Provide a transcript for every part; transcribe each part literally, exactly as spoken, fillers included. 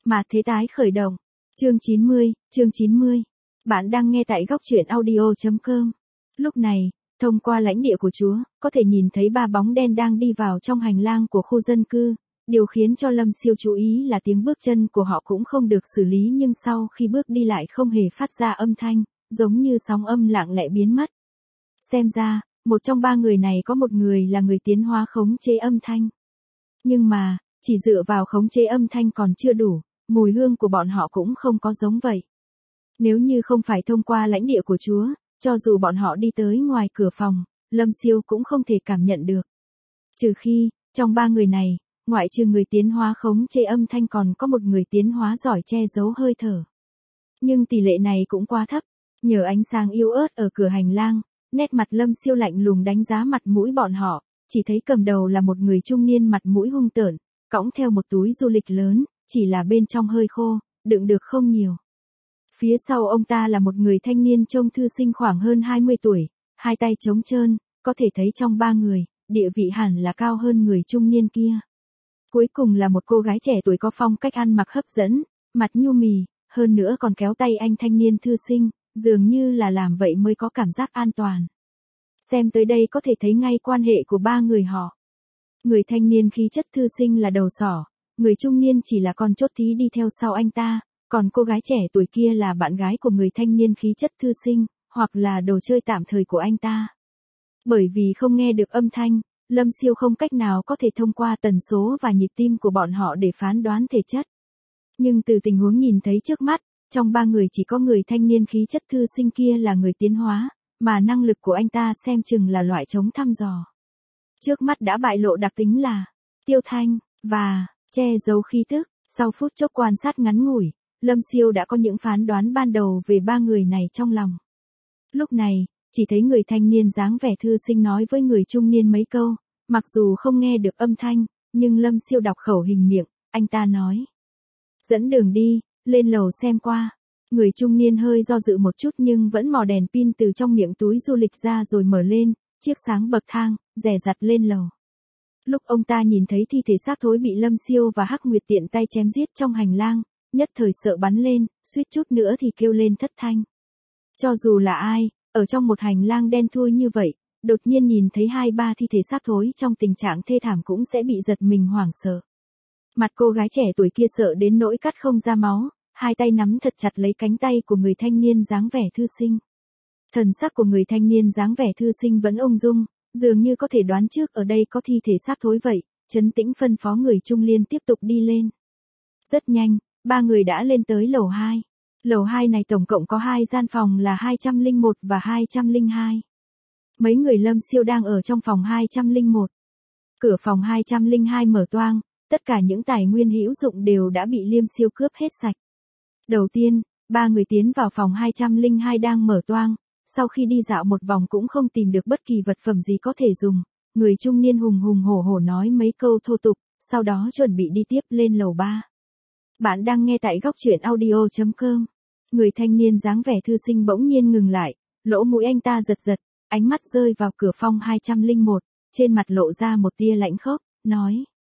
Mà thế tái khởi động. Chương chín mươi, chương chín mươi. Bạn đang nghe tại góc truyện audio chấm com. Lúc này, thông qua lãnh địa của Chúa, có thể nhìn thấy ba bóng đen đang đi vào trong hành lang của khu dân cư. Điều khiến cho Lâm Siêu chú ý là tiếng bước chân của họ cũng không được xử lý, nhưng sau khi bước đi lại không hề phát ra âm thanh, giống như sóng âm lặng lẽ biến mất. Xem ra, một trong ba người này có một người là người tiến hóa khống chế âm thanh. Nhưng mà, chỉ dựa vào khống chế âm thanh còn chưa đủ, mùi hương của bọn họ cũng không có giống vậy. Nếu như không phải thông qua lãnh địa của Chúa, cho dù bọn họ đi tới ngoài cửa phòng, Lâm Siêu cũng không thể cảm nhận được. Trừ khi, trong ba người này, ngoại trừ người tiến hóa khống chế âm thanh còn có một người tiến hóa giỏi che giấu hơi thở. Nhưng tỷ lệ này cũng quá thấp, nhờ ánh sáng yếu ớt ở cửa hành lang, nét mặt Lâm Siêu lạnh lùng đánh giá mặt mũi bọn họ, chỉ thấy cầm đầu là một người trung niên mặt mũi hung tợn, cõng theo một túi du lịch lớn, chỉ là bên trong hơi khô, đựng được không nhiều. Phía sau ông ta là một người thanh niên trông thư sinh khoảng hơn hai mươi tuổi, hai tay trống trơn, có thể thấy trong ba người, địa vị hẳn là cao hơn người trung niên kia. Cuối cùng là một cô gái trẻ tuổi có phong cách ăn mặc hấp dẫn, mặt nhu mì, hơn nữa còn kéo tay anh thanh niên thư sinh, dường như là làm vậy mới có cảm giác an toàn. Xem tới đây có thể thấy ngay quan hệ của ba người họ. Người thanh niên khí chất thư sinh là đầu sỏ, người trung niên chỉ là con chốt thí đi theo sau anh ta, còn cô gái trẻ tuổi kia là bạn gái của người thanh niên khí chất thư sinh, hoặc là đồ chơi tạm thời của anh ta. Bởi vì không nghe được âm thanh, Lâm Siêu không cách nào có thể thông qua tần số và nhịp tim của bọn họ để phán đoán thể chất. Nhưng từ tình huống nhìn thấy trước mắt, trong ba người chỉ có người thanh niên khí chất thư sinh kia là người tiến hóa, mà năng lực của anh ta xem chừng là loại chống thăm dò. Trước mắt đã bại lộ đặc tính là tiêu thanh, và che giấu khí tức. Sau phút chốc quan sát ngắn ngủi, Lâm Siêu đã có những phán đoán ban đầu về ba người này trong lòng. Lúc này, chỉ thấy người thanh niên dáng vẻ thư sinh nói với người trung niên mấy câu, mặc dù không nghe được âm thanh, nhưng Lâm Siêu đọc khẩu hình miệng, anh ta nói. Dẫn đường đi, lên lầu xem qua. Người trung niên hơi do dự một chút nhưng vẫn mò đèn pin từ trong miệng túi du lịch ra rồi mở lên, chiếc sáng bậc thang, dè dặt lên lầu. Lúc ông ta nhìn thấy thi thể xác thối bị Lâm Siêu và Hắc Nguyệt tiện tay chém giết trong hành lang, nhất thời sợ bắn lên, suýt chút nữa thì kêu lên thất thanh. Cho dù là ai, ở trong một hành lang đen thui như vậy, đột nhiên nhìn thấy hai ba thi thể xác thối trong tình trạng thê thảm cũng sẽ bị giật mình hoảng sợ. Mặt cô gái trẻ tuổi kia sợ đến nỗi cắt không ra máu, hai tay nắm thật chặt lấy cánh tay của người thanh niên dáng vẻ thư sinh. Thần sắc của người thanh niên dáng vẻ thư sinh vẫn ung dung, dường như có thể đoán trước ở đây có thi thể xác thối vậy, trấn tĩnh phân phó người trung niên tiếp tục đi lên. Rất nhanh, ba người đã lên tới lầu hai. Lầu hai này tổng cộng có hai gian phòng là hai trăm lẻ một và hai trăm lẻ hai. Mấy người Lâm Siêu đang ở trong phòng hai trăm lẻ một. Cửa phòng hai trăm lẻ hai mở toang, tất cả những tài nguyên hữu dụng đều đã bị Liêm Siêu cướp hết sạch. Đầu tiên, ba người tiến vào phòng hai trăm lẻ hai đang mở toang, sau khi đi dạo một vòng cũng không tìm được bất kỳ vật phẩm gì có thể dùng, người trung niên hùng hùng hổ hổ nói mấy câu thô tục, sau đó chuẩn bị đi tiếp lên lầu ba. Bạn đang nghe tại góc truyện audio chấm com. Người thanh niên dáng vẻ thư sinh bỗng nhiên ngừng lại, lỗ mũi anh ta giật giật, ánh mắt rơi vào cửa phòng hai trăm lẻ một, trên mặt lộ ra một tia lạnh khốc, nói.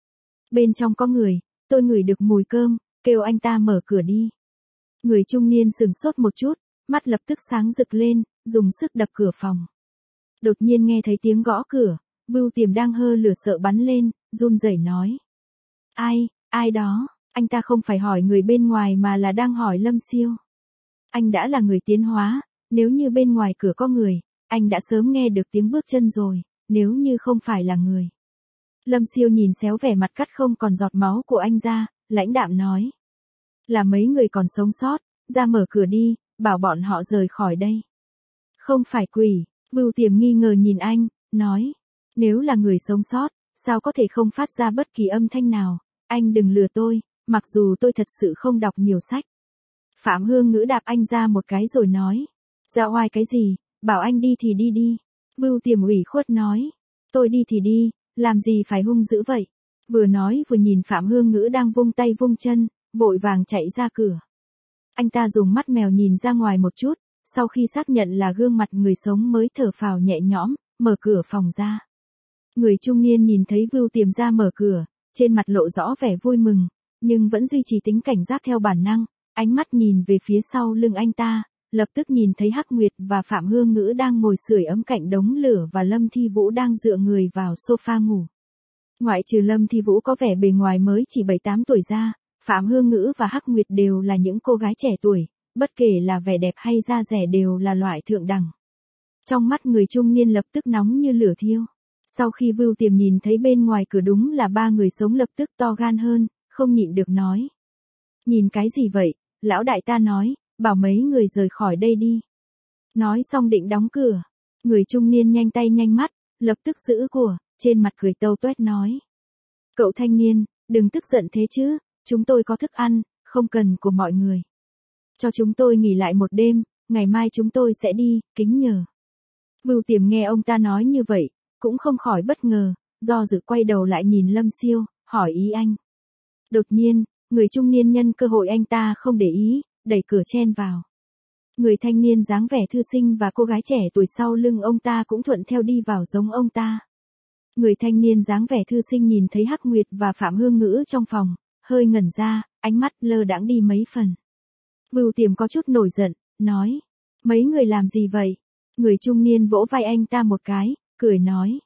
Bên trong có người, tôi ngửi được mùi cơm, kêu anh ta mở cửa đi. Người trung niên sửng sốt một chút, mắt lập tức sáng rực lên, dùng sức đập cửa phòng. Đột nhiên nghe thấy tiếng gõ cửa, Vưu Tiềm đang hơ lửa sợ bắn lên, run rẩy nói. Ai, ai đó, anh ta không phải hỏi người bên ngoài mà là đang hỏi Lâm Siêu. Anh đã là người tiến hóa, nếu như bên ngoài cửa có người, anh đã sớm nghe được tiếng bước chân rồi, nếu như không phải là người. Lâm Siêu nhìn xéo vẻ mặt cắt không còn giọt máu của anh ra, lãnh đạm nói. Là mấy người còn sống sót, ra mở cửa đi, bảo bọn họ rời khỏi đây. Không phải quỷ, Vưu Tiềm nghi ngờ nhìn anh, nói. Nếu là người sống sót, sao có thể không phát ra bất kỳ âm thanh nào, anh đừng lừa tôi, mặc dù tôi thật sự không đọc nhiều sách. Phạm Hương Ngữ đạp anh ra một cái rồi nói. Dạ oai cái gì, bảo anh đi thì đi đi. Vưu Tiềm ủy khuất nói. Tôi đi thì đi, làm gì phải hung dữ vậy. Vừa nói vừa nhìn Phạm Hương Ngữ đang vung tay vung chân, vội vàng chạy ra cửa. Anh ta dùng mắt mèo nhìn ra ngoài một chút, sau khi xác nhận là gương mặt người sống mới thở phào nhẹ nhõm, mở cửa phòng ra. Người trung niên nhìn thấy Vưu Tiềm ra mở cửa, trên mặt lộ rõ vẻ vui mừng, nhưng vẫn duy trì tính cảnh giác theo bản năng, ánh mắt nhìn về phía sau lưng anh ta, lập tức nhìn thấy Hắc Nguyệt và Phạm Hương Ngữ đang ngồi sưởi ấm cạnh đống lửa và Lâm Thi Vũ đang dựa người vào sofa ngủ. Ngoại trừ Lâm Thi Vũ có vẻ bề ngoài mới chỉ bảy tám tuổi ra, Phạm Hương Ngữ và Hắc Nguyệt đều là những cô gái trẻ tuổi, bất kể là vẻ đẹp hay da dẻ đều là loại thượng đẳng. Trong mắt người trung niên lập tức nóng như lửa thiêu. Sau khi Vưu Tiềm nhìn thấy bên ngoài cửa đúng là ba người sống lập tức to gan hơn, không nhịn được nói. Nhìn cái gì vậy, lão đại ta nói, bảo mấy người rời khỏi đây đi. Nói xong định đóng cửa. Người trung niên nhanh tay nhanh mắt, lập tức giữ của, trên mặt cười tâu tuét nói. Cậu thanh niên, đừng tức giận thế chứ, chúng tôi có thức ăn, không cần của mọi người. Cho chúng tôi nghỉ lại một đêm, ngày mai chúng tôi sẽ đi, kính nhờ. Vưu Tiềm nghe ông ta nói như vậy, cũng không khỏi bất ngờ, do dự quay đầu lại nhìn Lâm Siêu, hỏi ý anh. Đột nhiên, người trung niên nhân cơ hội anh ta không để ý, đẩy cửa chen vào. Người thanh niên dáng vẻ thư sinh và cô gái trẻ tuổi sau lưng ông ta cũng thuận theo đi vào giống ông ta. Người thanh niên dáng vẻ thư sinh nhìn thấy Hắc Nguyệt và Phạm Hương Ngữ trong phòng, hơi ngẩn ra, ánh mắt lơ đãng đi mấy phần. Vưu Tiềm có chút nổi giận, nói, mấy người làm gì vậy? Người trung niên vỗ vai anh ta một cái, cười nói.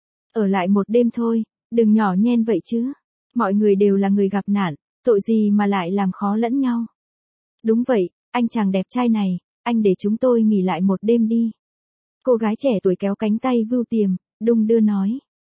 Ở lại một đêm thôi, đừng nhỏ nhen vậy chứ. Mọi người đều là người gặp nạn, tội gì mà lại làm khó lẫn nhau. Đúng vậy, anh chàng đẹp trai này, anh để chúng tôi nghỉ lại một đêm đi. Cô gái trẻ tuổi kéo cánh tay Vưu Tiềm, đung đưa nói.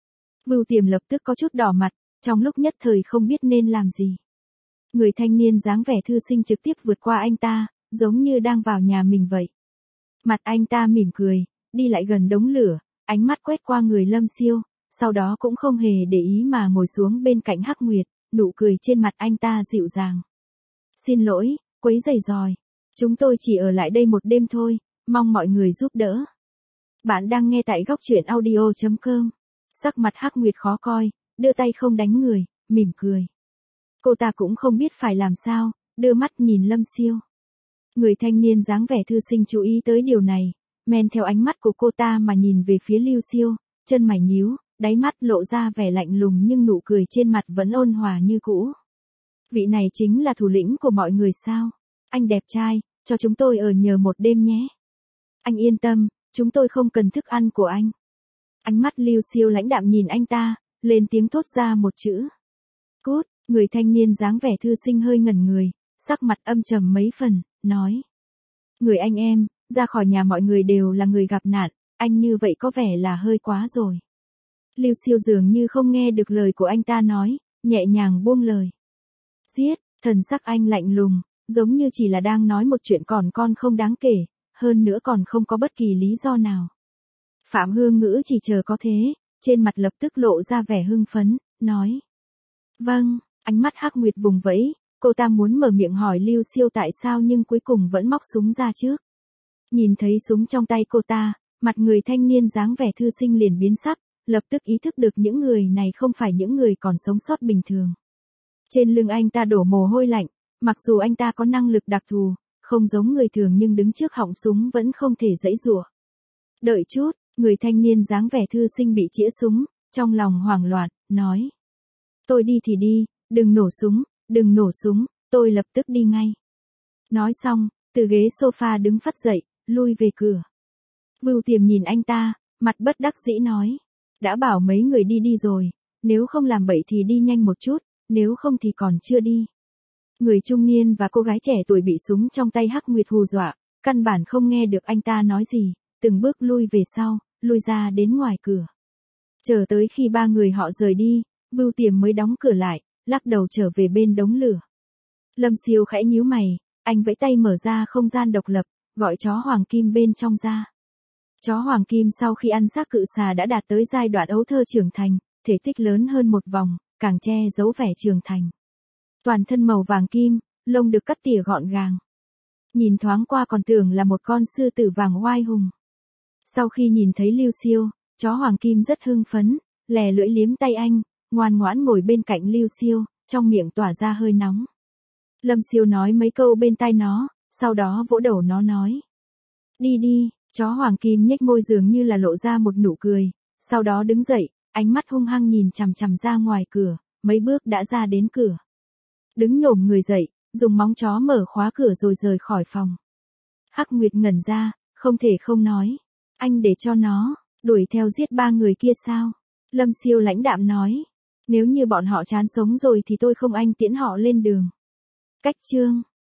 Vưu Tiềm lập tức có chút đỏ mặt, trong lúc nhất thời không biết nên làm gì. Người thanh niên dáng vẻ thư sinh trực tiếp vượt qua anh ta, giống như đang vào nhà mình vậy. Mặt anh ta mỉm cười, đi lại gần đống lửa, ánh mắt quét qua người Lâm Siêu, sau đó cũng không hề để ý mà ngồi xuống bên cạnh Hắc Nguyệt, nụ cười trên mặt anh ta dịu dàng. Xin lỗi, quấy rầy ròi, chúng tôi chỉ ở lại đây một đêm thôi, mong mọi người giúp đỡ. Bạn đang nghe tại góc truyện audio chấm com. Sắc mặt Hắc Nguyệt khó coi, đưa tay không đánh người, mỉm cười. Cô ta cũng không biết phải làm sao, đưa mắt nhìn Lâm Siêu. Người thanh niên dáng vẻ thư sinh chú ý tới điều này, men theo ánh mắt của cô ta mà nhìn về phía Lưu Siêu, chân mày nhíu, đáy mắt lộ ra vẻ lạnh lùng nhưng nụ cười trên mặt vẫn ôn hòa như cũ. Vị này chính là thủ lĩnh của mọi người sao? Anh đẹp trai, cho chúng tôi ở nhờ một đêm nhé. Anh yên tâm, chúng tôi không cần thức ăn của anh. Ánh mắt Lưu Siêu lãnh đạm nhìn anh ta, lên tiếng thốt ra một chữ. Cút, người thanh niên dáng vẻ thư sinh hơi ngẩn người, sắc mặt âm trầm mấy phần, nói. Người anh em, ra khỏi nhà mọi người đều là người gặp nạn, anh như vậy có vẻ là hơi quá rồi. Lưu Siêu dường như không nghe được lời của anh ta nói, nhẹ nhàng buông lời. Giết, thần sắc anh lạnh lùng, giống như chỉ là đang nói một chuyện còn con không đáng kể, hơn nữa còn không có bất kỳ lý do nào. Phạm Hương Ngữ chỉ chờ có thế, trên mặt lập tức lộ ra vẻ hưng phấn, nói. Vâng, ánh mắt Hắc Nguyệt vùng vẫy, cô ta muốn mở miệng hỏi Lưu Siêu tại sao nhưng cuối cùng vẫn móc súng ra trước. Nhìn thấy súng trong tay cô ta, mặt người thanh niên dáng vẻ thư sinh liền biến sắc, lập tức ý thức được những người này không phải những người còn sống sót bình thường. Trên lưng anh ta đổ mồ hôi lạnh, mặc dù anh ta có năng lực đặc thù, không giống người thường nhưng đứng trước họng súng vẫn không thể giãy giụa. Đợi chút, người thanh niên dáng vẻ thư sinh bị chĩa súng, trong lòng hoảng loạn, nói. Tôi đi thì đi, đừng nổ súng, đừng nổ súng, tôi lập tức đi ngay. Nói xong, từ ghế sofa đứng phắt dậy, lui về cửa. Vưu Tiềm nhìn anh ta, mặt bất đắc dĩ nói. Đã bảo mấy người đi đi rồi, nếu không làm bậy thì đi nhanh một chút, nếu không thì còn chưa đi. Người trung niên và cô gái trẻ tuổi bị súng trong tay Hắc Nguyệt hù dọa, căn bản không nghe được anh ta nói gì, từng bước lui về sau, lui ra đến ngoài cửa. Chờ tới khi ba người họ rời đi, Vưu Tiềm mới đóng cửa lại, lắc đầu trở về bên đống lửa. Lâm Siêu khẽ nhíu mày, anh vẫy tay mở ra không gian độc lập, gọi chó Hoàng Kim bên trong ra. Chó Hoàng Kim sau khi ăn xác cự xà đã đạt tới giai đoạn ấu thơ trưởng thành, thể tích lớn hơn một vòng, càng che giấu vẻ trưởng thành. Toàn thân màu vàng kim, lông được cắt tỉa gọn gàng. Nhìn thoáng qua còn tưởng là một con sư tử vàng oai hùng. Sau khi nhìn thấy Lưu Siêu, chó Hoàng Kim rất hưng phấn, lè lưỡi liếm tay anh, ngoan ngoãn ngồi bên cạnh Lưu Siêu, trong miệng tỏa ra hơi nóng. Lâm Siêu nói mấy câu bên tai nó, sau đó vỗ đầu nó nói. Đi đi, chó Hoàng Kim nhếch môi dường như là lộ ra một nụ cười, sau đó đứng dậy, ánh mắt hung hăng nhìn chằm chằm ra ngoài cửa, mấy bước đã ra đến cửa. đứng nhổm người dậy, dùng móng chó mở khóa cửa rồi rời khỏi phòng. Hắc Nguyệt ngẩn ra, không thể không nói. Anh để cho nó, đuổi theo giết ba người kia sao? Lâm Siêu lãnh đạm nói. Nếu như bọn họ chán sống rồi thì tôi không anh tiễn họ lên đường. Cách chương